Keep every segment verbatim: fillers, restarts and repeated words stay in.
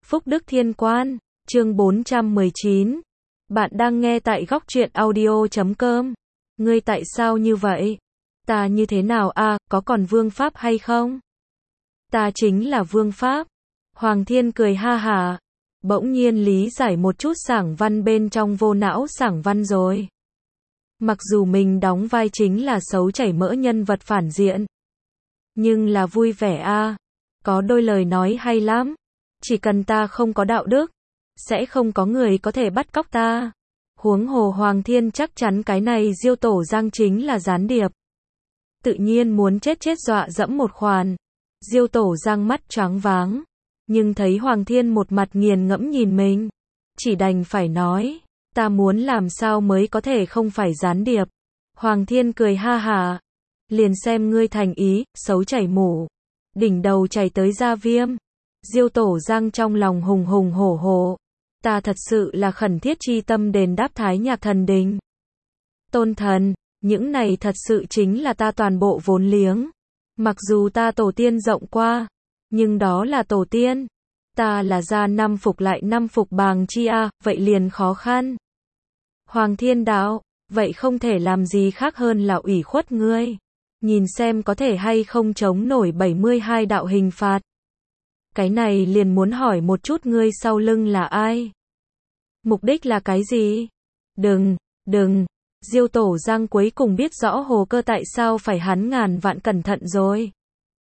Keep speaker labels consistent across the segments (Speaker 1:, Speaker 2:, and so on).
Speaker 1: Phúc Đức Thiên Quan, chương bốn trăm mười chín. Bạn đang nghe tại góc truyện audio chấm com. Ngươi tại sao như vậy? Ta như thế nào a, à, có còn vương pháp hay không? Ta chính là vương pháp. Hoàng Thiên cười ha hả. Bỗng nhiên lý giải một chút sảng văn bên trong vô não sảng văn rồi. Mặc dù mình đóng vai chính là xấu chảy mỡ nhân vật phản diện, nhưng là vui vẻ a. À. Có đôi lời nói hay lắm. Chỉ cần ta không có đạo đức, sẽ không có người có thể bắt cóc ta. Huống hồ Hoàng Thiên chắc chắn cái này Diêu Tổ Giang chính là gián điệp. Tự nhiên muốn chết chết dọa dẫm một khoản. Diêu Tổ Giang mắt choáng váng, nhưng thấy Hoàng Thiên một mặt nghiền ngẫm nhìn mình, chỉ đành phải nói, ta muốn làm sao mới có thể không phải gián điệp. Hoàng Thiên cười ha hả, liền xem ngươi thành ý, xấu chảy mủ, đỉnh đầu chảy tới da viêm. Diêu Tổ Giang trong lòng hùng hùng hổ hổ, ta thật sự là khẩn thiết chi tâm đền đáp Thái Nhạc Thần Đình. Tôn thần, những này thật sự chính là ta toàn bộ vốn liếng. Mặc dù ta tổ tiên rộng qua, nhưng đó là tổ tiên. Ta là ra năm phục lại năm phục bàng chi a, vậy liền khó khăn. Hoàng Thiên đạo, vậy không thể làm gì khác hơn là ủy khuất ngươi. Nhìn xem có thể hay không chống nổi bảy mươi hai đạo hình phạt. Cái này liền muốn hỏi một chút ngươi sau lưng là ai? Mục đích là cái gì? Đừng, đừng. Diêu Tổ Giang cuối cùng biết rõ Hồ Cơ tại sao phải hắn ngàn vạn cẩn thận rồi.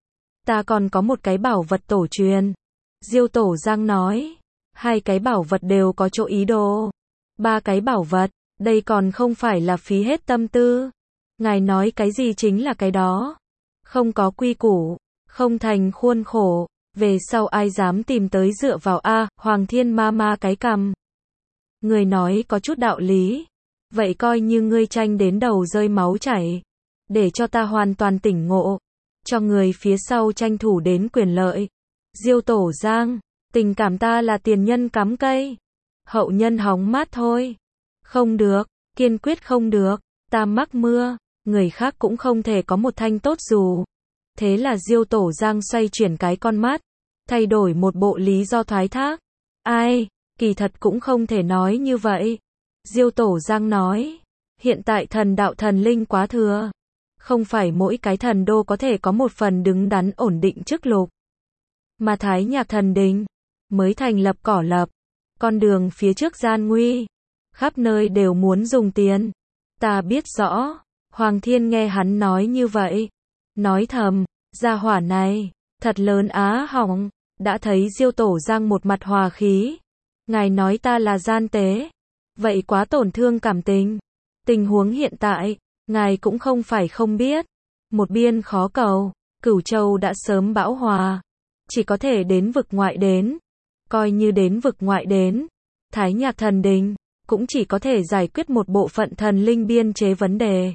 Speaker 1: Ta còn có một cái bảo vật tổ truyền. Diêu Tổ Giang nói. Hai cái bảo vật đều có chỗ ý đồ. Ba cái bảo vật, đây còn không phải là phí hết tâm tư. Ngài nói cái gì chính là cái đó. Không có quy củ, không thành khuôn khổ. Về sau ai dám tìm tới dựa vào a, Hoàng Thiên ma ma cái cằm. Người nói có chút đạo lý. Vậy coi như ngươi tranh đến đầu rơi máu chảy. Để cho ta hoàn toàn tỉnh ngộ. Cho người phía sau tranh thủ đến quyền lợi. Diêu Tổ Giang, tình cảm ta là tiền nhân cắm cây. Hậu nhân hóng mát thôi. Không được, kiên quyết không được. Ta mắc mưa, người khác cũng không thể có một thanh tốt dù. Thế là Diêu Tổ Giang xoay chuyển cái con mắt. Thay đổi một bộ lý do thoái thác. Ai, kỳ thật cũng không thể nói như vậy. Diêu Tổ Giang nói, hiện tại thần đạo thần linh quá thừa. Không phải mỗi cái thần đô có thể có một phần đứng đắn ổn định chức lục. Mà Thái Nhạc Thần Đình, mới thành lập cỏ lập. Con đường phía trước gian nguy. Khắp nơi đều muốn dùng tiền. Ta biết rõ. Hoàng Thiên nghe hắn nói như vậy. Nói thầm, gia hỏa này, thật lớn á hỏng. Đã thấy Diêu Tổ Giang một mặt hòa khí. Ngài nói ta là gian tế. Vậy quá tổn thương cảm tình. Tình huống hiện tại, ngài cũng không phải không biết. Một biên khó cầu, Cửu Châu đã sớm bão hòa. Chỉ có thể đến vực ngoại đến. Coi như đến vực ngoại đến. Thái Nhạc Thần Đình, cũng chỉ có thể giải quyết một bộ phận thần linh biên chế vấn đề.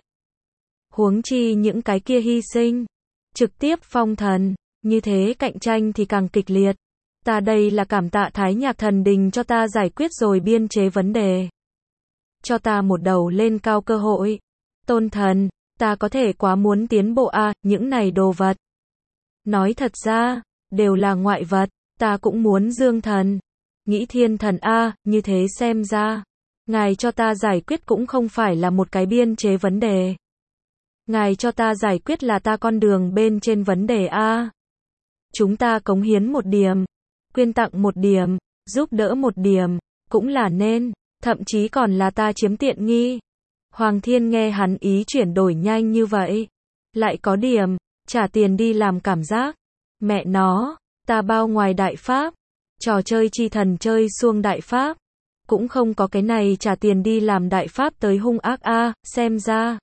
Speaker 1: Huống chi những cái kia hy sinh. Trực tiếp phong thần. Như thế cạnh tranh thì càng kịch liệt. Ta đây là cảm tạ Thái Nhạc Thần Đình cho ta giải quyết rồi biên chế vấn đề. Cho ta một đầu lên cao cơ hội. Tôn thần, ta có thể quá muốn tiến bộ a, à, những này đồ vật. Nói thật ra, đều là ngoại vật, ta cũng muốn dương thần. Nghĩ thiên thần a, à, như thế xem ra. Ngài cho ta giải quyết cũng không phải là một cái biên chế vấn đề. Ngài cho ta giải quyết là ta con đường bên trên vấn đề a. À. Chúng ta cống hiến một điểm, quyên tặng một điểm, giúp đỡ một điểm, cũng là nên, thậm chí còn là ta chiếm tiện nghi. Hoàng Thiên nghe hắn ý chuyển đổi nhanh như vậy, lại có điểm, trả tiền đi làm cảm giác. Mẹ nó, ta bao ngoài đại pháp, trò chơi chi thần chơi xuông đại pháp, cũng không có cái này trả tiền đi làm đại pháp tới hung ác a, à, xem ra.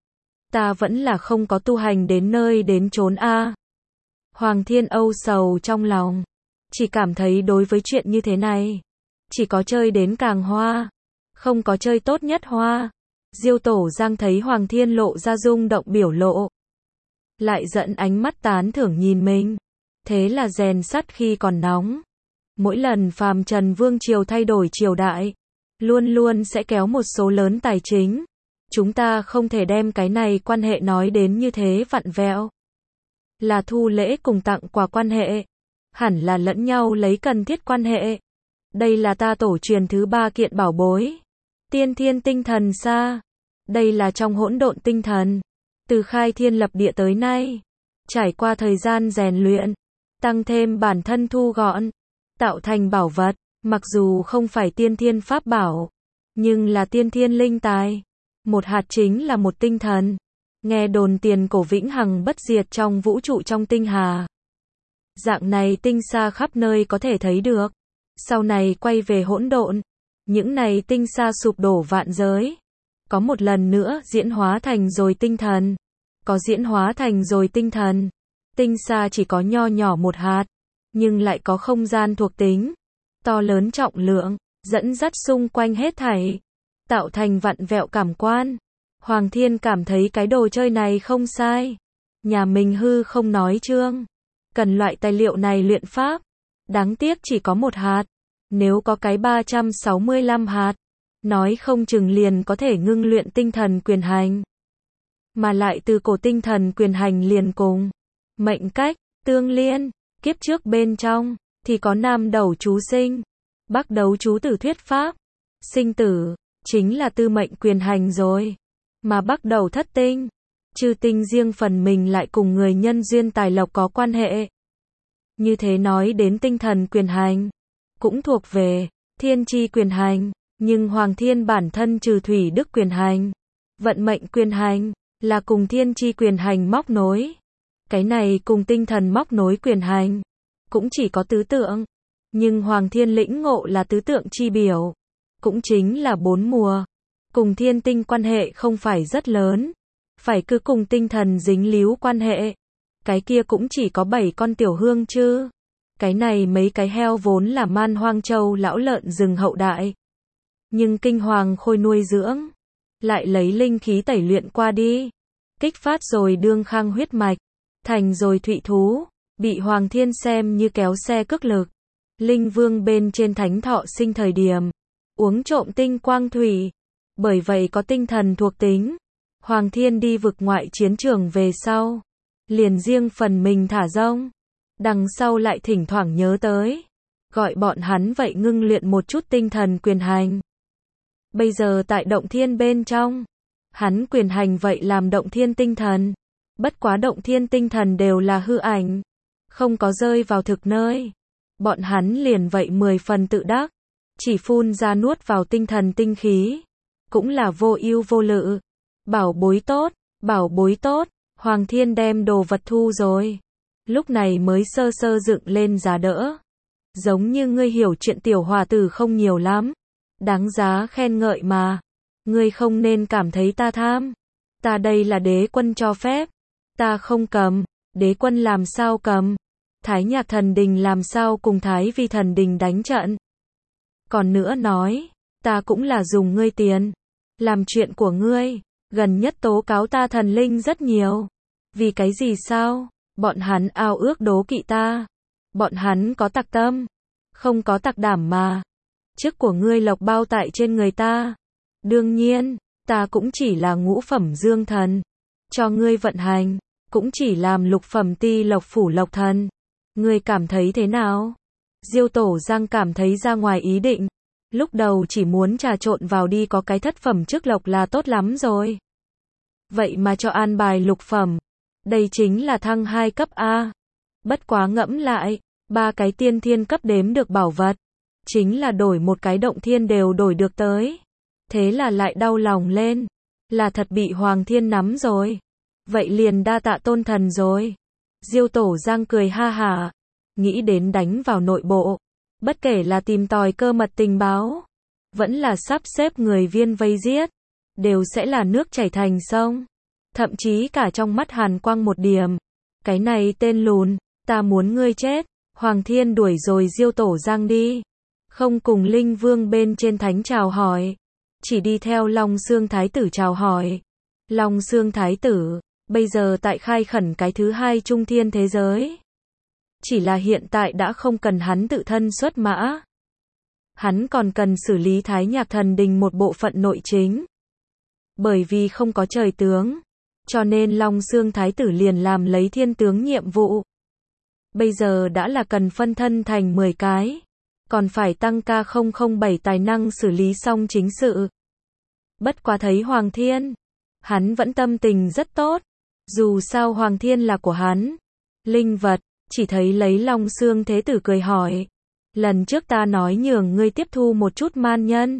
Speaker 1: Ta vẫn là không có tu hành đến nơi đến chốn a. À. Hoàng Thiên âu sầu trong lòng, chỉ cảm thấy đối với chuyện như thế này, chỉ có chơi đến càng hoa, không có chơi tốt nhất hoa. Diêu Tổ Giang thấy Hoàng Thiên lộ ra rung động biểu lộ, lại giận ánh mắt tán thưởng nhìn mình, thế là rèn sắt khi còn nóng. Mỗi lần phàm trần vương triều thay đổi triều đại, luôn luôn sẽ kéo một số lớn tài chính. Chúng ta không thể đem cái này quan hệ nói đến như thế vặn vẹo. Là thu lễ cùng tặng quà quan hệ. hẳn là lẫn nhau lấy cần thiết quan hệ. Đây là ta tổ truyền thứ ba kiện bảo bối. Tiên thiên tinh thần xa. Đây là trong hỗn độn tinh thần. Từ khai thiên lập địa tới nay, trải qua thời gian rèn luyện, tăng thêm bản thân thu gọn, tạo thành bảo vật, mặc dù không phải tiên thiên pháp bảo, nhưng là tiên thiên linh tài. Một hạt chính là một tinh thần. Nghe đồn tiền cổ vĩnh hằng bất diệt trong vũ trụ trong tinh hà. Dạng này tinh xa khắp nơi có thể thấy được. Sau này quay về hỗn độn, những này tinh xa sụp đổ vạn giới. Có một lần nữa diễn hóa thành rồi tinh thần. Có diễn hóa thành rồi tinh thần. Tinh xa chỉ có nho nhỏ một hạt, nhưng lại có không gian thuộc tính, to lớn trọng lượng, dẫn dắt xung quanh hết thảy, tạo thành vặn vẹo cảm quan. Hoàng Thiên cảm thấy cái đồ chơi này không sai. Nhà mình hư không nói chương, cần loại tài liệu này luyện pháp. Đáng tiếc chỉ có một hạt. Nếu có cái ba trăm sáu mươi lăm hạt, nói không chừng liền có thể ngưng luyện tinh thần quyền hành. Mà lại từ cổ tinh thần quyền hành liền cùng mệnh cách, tương liên, kiếp trước bên trong, thì có nam đầu chú sinh, bắc đấu chú tử thuyết pháp, sinh tử, chính là tư mệnh quyền hành rồi. Mà bắc đầu thất tinh, chư tinh riêng phần mình lại cùng người nhân duyên tài lộc có quan hệ. Như thế nói đến tinh thần quyền hành, cũng thuộc về thiên chi quyền hành, nhưng Hoàng Thiên bản thân trừ thủy đức quyền hành, vận mệnh quyền hành, là cùng thiên chi quyền hành móc nối. Cái này cùng tinh thần móc nối quyền hành, cũng chỉ có tứ tượng. Nhưng Hoàng Thiên lĩnh ngộ là tứ tượng chi biểu, cũng chính là bốn mùa. Cùng thiên tinh quan hệ không phải rất lớn, phải cứ cùng tinh thần dính líu quan hệ. Cái kia cũng chỉ có bảy con tiểu hương chứ. Cái này mấy cái heo vốn là man hoang châu lão lợn rừng hậu đại. Nhưng kinh hoàng khôi nuôi dưỡng, lại lấy linh khí tẩy luyện qua đi. Kích phát rồi đương khang huyết mạch, thành rồi thụy thú, bị Hoàng Thiên xem như kéo xe cước lực. Linh vương bên trên thánh thọ sinh thời điểm, uống trộm tinh quang thủy, bởi vậy có tinh thần thuộc tính. Hoàng Thiên đi vực ngoại chiến trường về sau, liền riêng phần mình thả rông. Đằng sau lại thỉnh thoảng nhớ tới, gọi bọn hắn vậy ngưng luyện một chút tinh thần quyền hành. Bây giờ tại động thiên bên trong, hắn quyền hành vậy làm động thiên tinh thần. Bất quá động thiên tinh thần đều là hư ảnh, không có rơi vào thực nơi. Bọn hắn liền vậy mười phần tự đắc, chỉ phun ra nuốt vào tinh thần tinh khí, cũng là vô ưu vô lự. Bảo bối tốt, bảo bối tốt, Hoàng Thiên đem đồ vật thu rồi. Lúc này mới sơ sơ dựng lên giá đỡ. Giống như ngươi hiểu chuyện tiểu hòa tử không nhiều lắm. Đáng giá khen ngợi mà. Ngươi không nên cảm thấy ta tham. Ta đây là đế quân cho phép. Ta không cầm. Đế quân làm sao cầm. Thái Nhạc Thần Đình làm sao cùng Thái Vi Thần Đình đánh trận. Còn nữa nói, ta cũng là dùng ngươi tiền. Làm chuyện của ngươi. Gần nhất tố cáo ta thần linh rất nhiều. Vì cái gì sao? Bọn hắn ao ước đố kỵ ta. Bọn hắn có tặc tâm. Không có tặc đảm mà. Chức của ngươi lộc bao tại trên người ta. Đương nhiên, ta cũng chỉ là ngũ phẩm dương thần. Cho ngươi vận hành, cũng chỉ làm lục phẩm ti lộc phủ lộc thần. Ngươi cảm thấy thế nào? Diêu Tổ Giang cảm thấy ra ngoài ý định. Lúc đầu chỉ muốn trà trộn vào đi có cái thất phẩm chức lộc là tốt lắm rồi. Vậy mà cho an bài lục phẩm. Đây chính là thăng hai cấp A. Bất quá ngẫm lại, ba cái tiên thiên cấp đếm được bảo vật. Chính là đổi một cái động thiên đều đổi được tới. Thế là lại đau lòng lên. Là thật bị Hoàng Thiên nắm rồi. Vậy liền đa tạ tôn thần rồi. Diêu Tổ Giang cười ha hả. Nghĩ đến đánh vào nội bộ. Bất kể là tìm tòi cơ mật tình báo. Vẫn là sắp xếp người viên vây giết. Đều sẽ là nước chảy thành sông. Thậm chí cả trong mắt hàn quang một điểm. Cái này tên lùn. Ta muốn ngươi chết. Hoàng Thiên đuổi rồi Diêu Tổ Giang đi. Không cùng Linh Vương bên trên thánh chào hỏi. Chỉ đi theo Long Xương Thái Tử chào hỏi. Long Xương Thái Tử, bây giờ tại khai khẩn cái thứ hai trung thiên thế giới. Chỉ là hiện tại đã không cần hắn tự thân xuất mã. Hắn còn cần xử lý Thái Nhạc Thần Đình một bộ phận nội chính. Bởi vì không có trời tướng, cho nên Long Xương Thái Tử liền làm lấy thiên tướng nhiệm vụ. bây giờ đã là cần phân thân thành mười cái, còn phải tăng K không không bảy tài năng xử lý xong chính sự. Bất quá thấy Hoàng Thiên, hắn vẫn tâm tình rất tốt, dù sao Hoàng Thiên là của hắn. Linh vật, chỉ thấy lấy Long Xương Thế Tử cười hỏi, lần trước ta nói nhường ngươi tiếp thu một chút man nhân.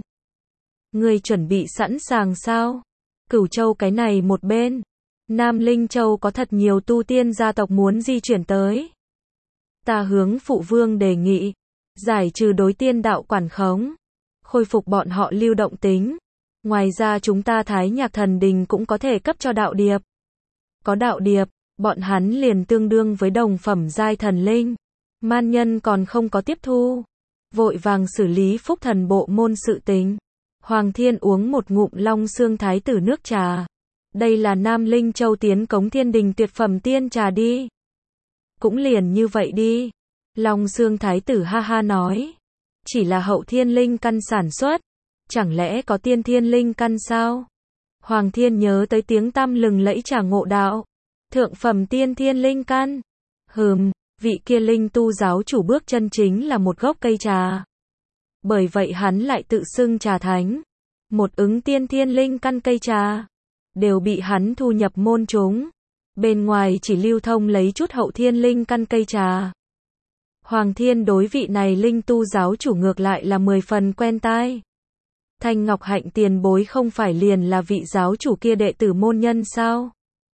Speaker 1: Ngươi chuẩn bị sẵn sàng sao? Cửu Châu cái này một bên, Nam Linh Châu có thật nhiều tu tiên gia tộc muốn di chuyển tới. Ta hướng phụ vương đề nghị, giải trừ đối tiên đạo quản khống, khôi phục bọn họ lưu động tính. Ngoài ra chúng ta Thái Nhạc Thần Đình cũng có thể cấp cho đạo điệp. Có đạo điệp, bọn hắn liền tương đương với đồng phẩm giai thần linh. Man nhân còn không có tiếp thu, vội vàng xử lý phúc thần bộ môn sự tình. Hoàng Thiên uống một ngụm Long Xương Thái Tử nước trà. Đây là Nam Linh Châu tiến cống thiên đình tuyệt phẩm tiên trà đi. Cũng liền như vậy đi. Long Xương Thái Tử ha ha nói. Chỉ là hậu thiên linh căn sản xuất. Chẳng lẽ có tiên thiên linh căn sao? Hoàng Thiên nhớ tới tiếng tăm lừng lẫy trà ngộ đạo. Thượng phẩm tiên thiên linh căn. Hừm, vị kia linh tu giáo chủ bước chân chính là một gốc cây trà. Bởi vậy hắn lại tự xưng trà thánh. Một ứng tiên thiên linh căn cây trà. Đều bị hắn thu nhập môn chúng. Bên ngoài chỉ lưu thông lấy chút hậu thiên linh căn cây trà. Hoàng Thiên đối vị này linh tu giáo chủ ngược lại là mười phần quen tai. Thanh Ngọc Hạnh tiền bối không phải liền là vị giáo chủ kia đệ tử môn nhân sao?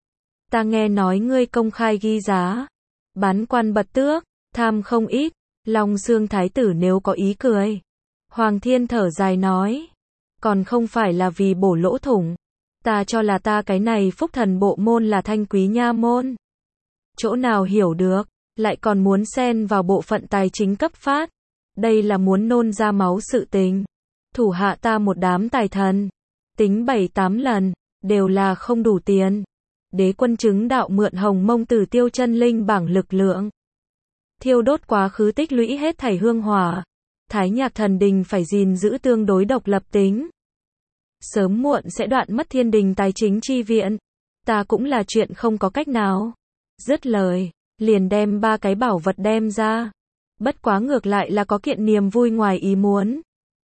Speaker 1: Ta nghe nói ngươi công khai ghi giá, bán quan bật tước, tham không ít. Long Xương Thái Tử nếu có ý cười. Hoàng Thiên thở dài nói, còn không phải là vì bổ lỗ thủng. Ta cho là ta cái này phúc thần bộ môn là thanh quý nha môn. Chỗ nào hiểu được, lại còn muốn xen vào bộ phận tài chính cấp phát. Đây là muốn nôn ra máu sự tình. Thủ hạ ta một đám tài thần, tính bảy tám lần, đều là không đủ tiền. Đế quân chứng đạo mượn hồng mông từ tiêu chân linh bảng lực lượng. Thiêu đốt quá khứ tích lũy hết thảy hương hỏa. Thái Nhạc Thần Đình phải gìn giữ tương đối độc lập tính. Sớm muộn sẽ đoạn mất thiên đình tài chính chi viện. Ta cũng là chuyện không có cách nào. Dứt lời, liền đem ba cái bảo vật đem ra. Bất quá ngược lại là có kiện niềm vui ngoài ý muốn.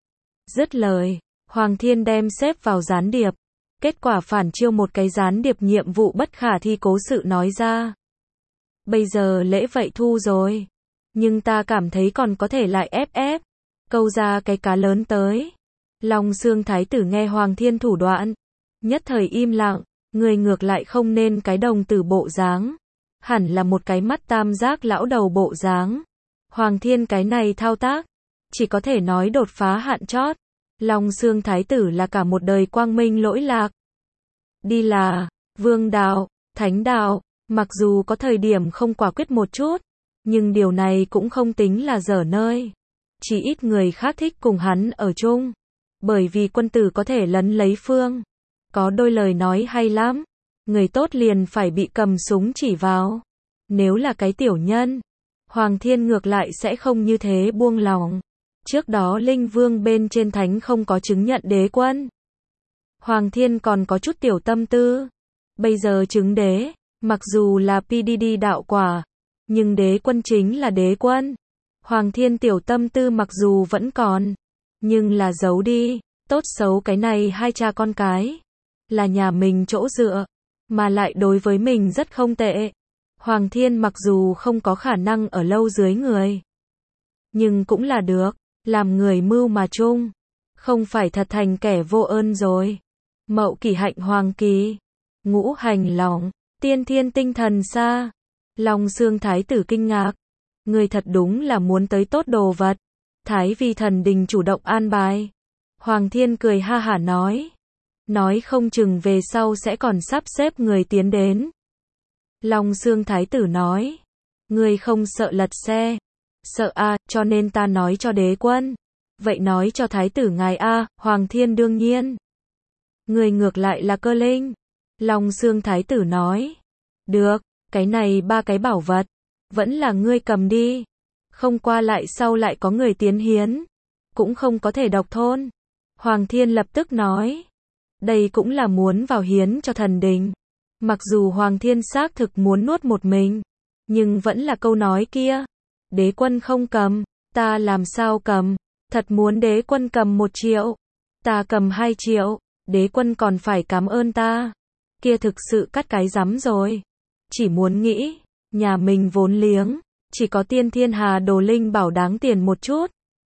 Speaker 1: Dứt lời, Hoàng Thiên đem xếp vào gián điệp. Kết quả phản chiêu một cái gián điệp nhiệm vụ bất khả thi cố sự nói ra. Bây giờ lễ vậy thu rồi. Nhưng ta cảm thấy còn có thể lại ép ép. Câu ra cái cá lớn tới. Long Xương Thái Tử nghe Hoàng Thiên thủ đoạn. Nhất thời im lặng. Người ngược lại không nên cái đồng tử bộ dáng. Hẳn là một cái mắt tam giác lão đầu bộ dáng. Hoàng Thiên cái này thao tác. Chỉ có thể nói đột phá hạn chót. Long Xương Thái Tử là cả một đời quang minh lỗi lạc. Đi là vương đạo, thánh đạo, mặc dù có thời điểm không quả quyết một chút, nhưng điều này cũng không tính là dở nơi. Chỉ ít người khác thích cùng hắn ở chung. Bởi vì quân tử có thể lấn lấy phương. Có đôi lời nói hay lắm. Người tốt liền phải bị cầm súng chỉ vào. Nếu là cái tiểu nhân, Hoàng Thiên ngược lại sẽ không như thế buông lòng. Trước đó Linh Vương bên trên thánh không có chứng nhận đế quân. Hoàng Thiên còn có chút tiểu tâm tư. Bây giờ chứng đế, mặc dù là pê đê đê đạo quả, nhưng đế quân chính là đế quân. Hoàng Thiên tiểu tâm tư mặc dù vẫn còn, nhưng là giấu đi. Tốt xấu cái này hai cha con cái là nhà mình chỗ dựa, mà lại đối với mình rất không tệ. Hoàng Thiên mặc dù không có khả năng ở lâu dưới người, nhưng cũng là được. Làm người mưu mà chung, không phải thật thành kẻ vô ơn rồi. Mậu Kỷ hạnh hoàng kỳ, ngũ hành lòng, tiên thiên tinh thần xa. Long Xương Thái Tử kinh ngạc. Người thật đúng là muốn tới tốt đồ vật. Thái Vi Thần Đình chủ động an bài. Hoàng Thiên cười ha hả nói. Nói không chừng về sau sẽ còn sắp xếp người tiến đến. Long Xương Thái Tử nói. Người không sợ lật xe. Sợ a, à, cho nên ta nói cho đế quân. Vậy nói cho thái tử ngài a, à, Hoàng Thiên đương nhiên. Người ngược lại là cơ linh. Long Xương Thái Tử nói. Được, cái này ba cái bảo vật. Vẫn là ngươi cầm đi. Không qua lại sau lại có người tiến hiến. Cũng không có thể độc thôn. Hoàng Thiên lập tức nói. Đây cũng là muốn vào hiến cho thần đình. Mặc dù Hoàng Thiên xác thực muốn nuốt một mình. Nhưng vẫn là câu nói kia. Đế quân không cầm, ta làm sao cầm? Thật muốn đế quân cầm một triệu, ta cầm hai triệu, đế quân còn phải cảm ơn ta. Kia thực sự cắt cái rắm rồi. Chỉ muốn nghĩ, nhà mình vốn liếng, chỉ có tiên thiên hà đồ linh bảo đáng tiền một chút.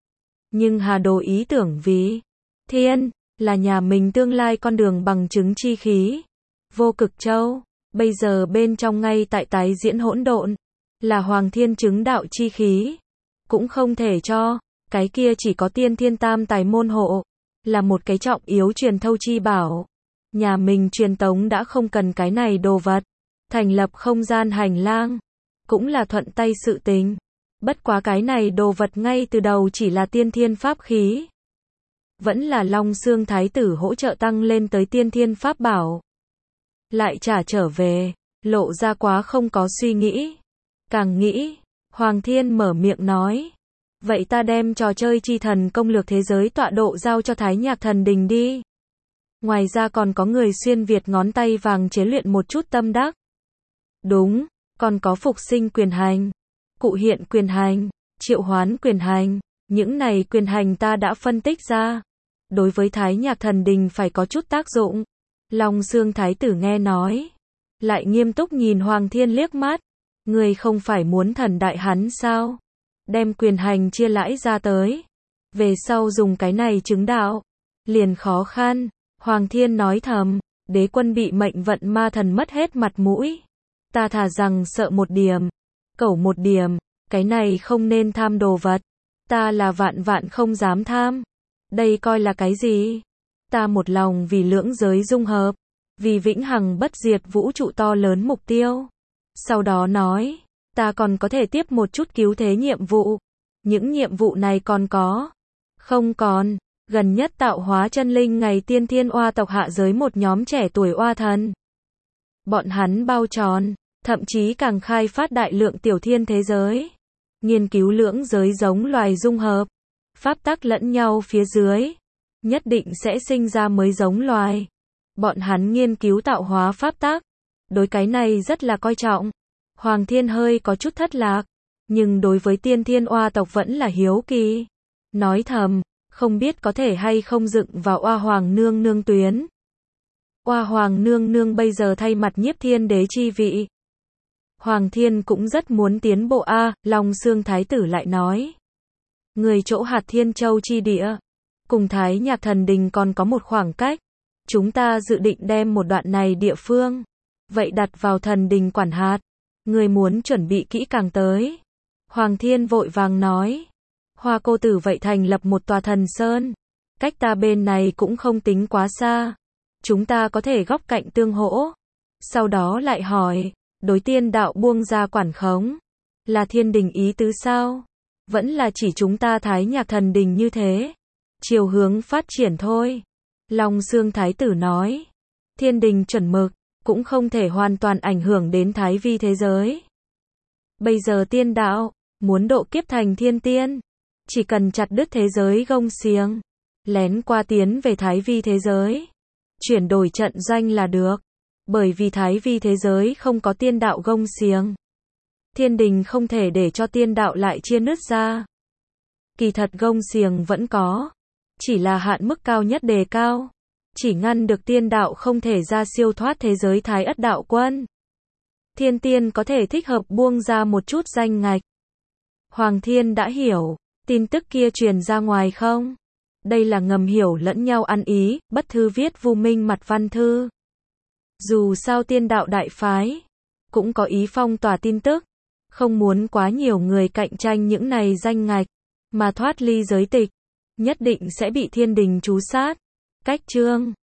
Speaker 1: Nhưng hà đồ ý tưởng vì thiên, là nhà mình tương lai con đường bằng chứng chi khí. Vô cực châu, bây giờ bên trong ngay tại tái diễn hỗn độn, là hoàng thiên chứng đạo chi khí. Cũng không thể cho, cái kia chỉ có tiên thiên tam tài môn hộ, là một cái trọng yếu truyền thâu chi bảo. Nhà mình truyền tống đã không cần cái này đồ vật. Thành lập không gian hành lang, cũng là thuận tay sự tình. Bất quá cái này đồ vật ngay từ đầu chỉ là tiên thiên pháp khí. Vẫn là Long Xương Thái tử hỗ trợ tăng lên tới tiên thiên pháp bảo. Lại trả trở về, lộ ra quá không có suy nghĩ. Càng nghĩ, Hoàng Thiên mở miệng nói. Vậy ta đem trò chơi chi thần công lược thế giới tọa độ giao cho Thái Nhạc Thần Đình đi. Ngoài ra còn có người xuyên Việt ngón tay vàng chế luyện một chút tâm đắc. Đúng, còn có phục sinh quyền hành, cụ hiện quyền hành, triệu hoán quyền hành. Những này quyền hành ta đã phân tích ra. Đối với Thái Nhạc Thần Đình phải có chút tác dụng. Long Xương Thái tử nghe nói. Lại nghiêm túc nhìn Hoàng Thiên liếc mắt. Người không phải muốn thần đại hắn sao? Đem quyền hành chia lãi ra tới. Về sau dùng cái này chứng đạo. Liền khó khăn. Hoàng Thiên nói thầm. Đế quân bị mệnh vận ma thần mất hết mặt mũi. Ta thà rằng sợ một điểm. Cẩu một điểm. Cái này không nên tham đồ vật. Ta là vạn vạn không dám tham. Đây coi là cái gì? Ta một lòng vì lưỡng giới dung hợp. Vì vĩnh hằng bất diệt vũ trụ to lớn mục tiêu. Sau đó nói. Ta còn có thể tiếp một chút cứu thế nhiệm vụ. Những nhiệm vụ này còn có. Không còn. Gần nhất tạo hóa chân linh ngày tiên thiên oa tộc hạ giới một nhóm trẻ tuổi oa thần. Bọn hắn bao tròn. Thậm chí càng khai phát đại lượng tiểu thiên thế giới. Nghiên cứu lưỡng giới giống loài dung hợp. Pháp tắc lẫn nhau phía dưới. Nhất định sẽ sinh ra mới giống loài. Bọn hắn nghiên cứu tạo hóa pháp tắc. Đối cái này rất là coi trọng. Hoàng Thiên hơi có chút thất lạc. Nhưng đối với tiên thiên oa tộc vẫn là hiếu kỳ. Nói thầm, không biết có thể hay không dựng vào oa hoàng nương nương tuyến. Oa hoàng nương nương bây giờ thay mặt nhiếp thiên đế chi vị. Hoàng Thiên cũng rất muốn tiến bộ a, Long Xương Thái tử lại nói. Người chỗ hạt Thiên Châu chi địa, cùng Thái Nhạc Thần Đình còn có một khoảng cách. Chúng ta dự định đem một đoạn này địa phương, vậy đặt vào thần đình quản hạt. Người muốn chuẩn bị kỹ càng tới. Hoàng Thiên vội vàng nói. Hoa cô tử vậy thành lập một tòa thần sơn. Cách ta bên này cũng không tính quá xa. Chúng ta có thể góc cạnh tương hỗ. Sau đó lại hỏi. Đối tiên đạo buông ra quản khống. Là thiên đình ý tứ sao? Vẫn là chỉ chúng ta Thái Nhạc Thần Đình như thế. Chiều hướng phát triển thôi. Long Xương Thái tử nói. Thiên đình chuẩn mực. Cũng không thể hoàn toàn ảnh hưởng đến thái vi thế giới. Bây giờ tiên đạo. Muốn độ kiếp thành thiên tiên. Chỉ cần chặt đứt thế giới gông xiềng. Lén qua tiến về thái vi thế giới. Chuyển đổi trận doanh là được. Bởi vì thái vi thế giới không có tiên đạo gông xiềng. Thiên đình không thể để cho tiên đạo lại chia nứt ra. Kỳ thật gông xiềng vẫn có. Chỉ là hạn mức cao nhất đề cao. Chỉ ngăn được tiên đạo không thể ra siêu thoát thế giới thái ất đạo quân. Thiên tiên có thể thích hợp buông ra một chút danh ngạch. Hoàng Thiên đã hiểu. Tin tức kia truyền ra ngoài không? Đây là ngầm hiểu lẫn nhau ăn ý. Bất thư viết vu minh mặt văn thư. Dù sao tiên đạo đại phái. Cũng có ý phong tỏa tin tức. Không muốn quá nhiều người cạnh tranh những này danh ngạch. Mà thoát ly giới tịch. Nhất định sẽ bị thiên đình trú sát. Cách chương